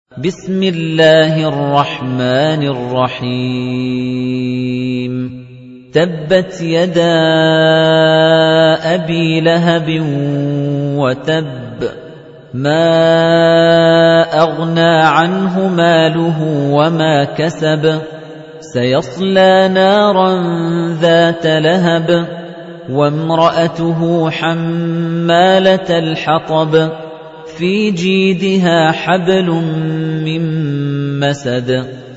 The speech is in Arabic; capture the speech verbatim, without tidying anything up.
بسم الله الرحمن الرحيم تبت يدا أبي لهب وتب ما أغنى عنه ماله وما كسب سيصلى نارا ذات لهب وامرأته حمالة الحطب في جيدها حبل من مسد